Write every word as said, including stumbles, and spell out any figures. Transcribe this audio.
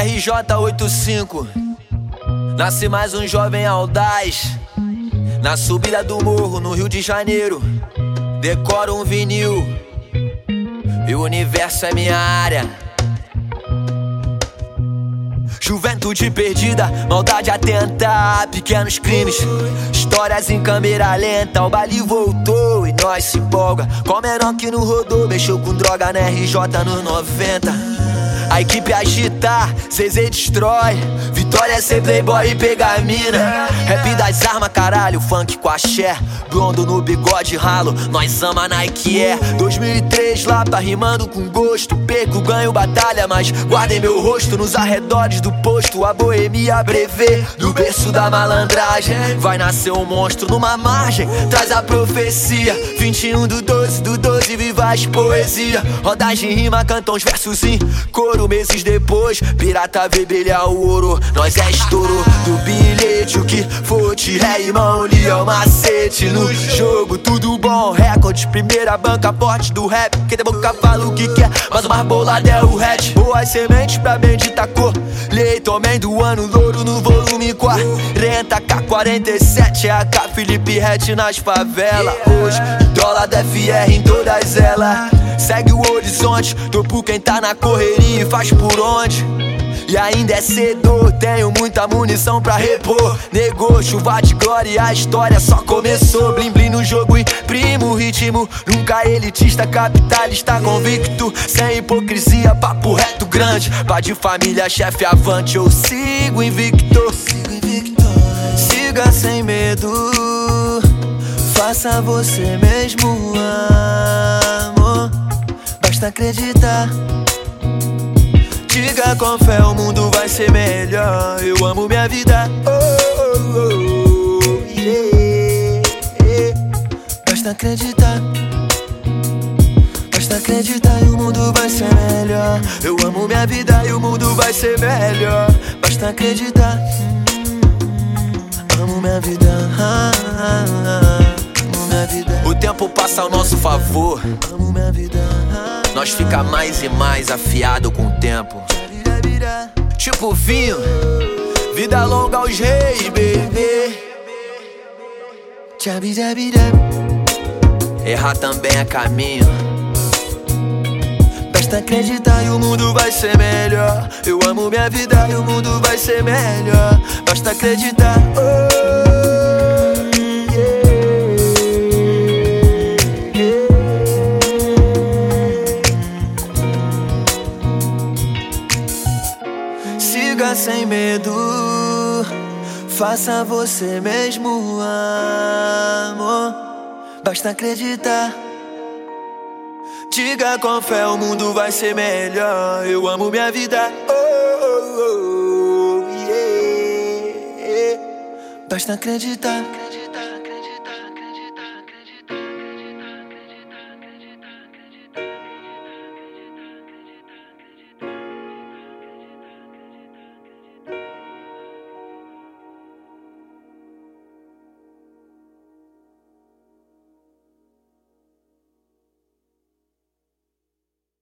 R J oitenta e cinco. Nasce mais um jovem audaz na subida do morro, no Rio de Janeiro. Decoro um vinil e o universo é minha área. Juventude perdida, maldade atenta, pequenos crimes, histórias em câmera lenta. O baile voltou e nós se empolga, com menor que não rodou, mexeu com droga na R J nos noventa. A equipe agita, C Z destrói, vitória é ser playboy e pegar mina. Rap das armas, caralho, funk com axé, blondo no bigode ralo, nós ama Nike Air. dois mil e três lá, tá rimando com gosto, perco, ganho batalha, mas guardem meu rosto nos arredores do posto. A boemia brevê, do berço da malandragem, vai nascer um monstro numa margem, traz a profecia. Vinte e um do doze do doze, viva as poesia. Rodagem rima, canta uns versos em coro. Meses depois, pirata vê brilhar o ouro, nós é estouro do bilhete. O que for de ré, irmão, li é o macete no jogo. Tudo bom, recorde, primeira banca forte do rap. Quem tem boca fala o que quer, mas o mais bolado é o hatch. Boas sementes pra bendita cor, leite, homem do ano, louro no volume quarenta. K quarenta e sete é a K Felipe Rett nas favelas. Hoje, dólar da F R em todas elas. Segue o horizonte, tô por quem tá na correria e faz por onde. E ainda é cedo, tenho muita munição pra repor. Negou, chuva de glória, a história só começou. Blim blim no jogo, imprimo o ritmo. Nunca elitista, capitalista convicto, sem hipocrisia, papo reto grande. Pai de família, chefe avante, eu sigo invicto. Siga sem medo, faça você mesmo, amor. Basta acreditar. Diga com fé, o mundo vai ser melhor. Eu amo minha vida, oh, oh, oh, yeah, yeah. Basta acreditar. Basta acreditar e o mundo vai ser melhor. Eu amo minha vida e o mundo vai ser melhor. Basta acreditar. Amo minha vida, ah, ah, ah. Amo minha vida. O tempo passa ao nosso favor, amo minha vida, ah, ah. Nós fica mais e mais afiado com o tempo. Tipo vinho, vida longa aos reis, bebê. Errar também é caminho. Basta acreditar e o mundo vai ser melhor. Eu amo minha vida e o mundo vai ser melhor. Basta acreditar, oh. Siga sem medo, faça você mesmo, amor. Basta acreditar. Diga com fé, o mundo vai ser melhor. Eu amo minha vida, oh, oh, oh, yeah, yeah. Basta acreditar.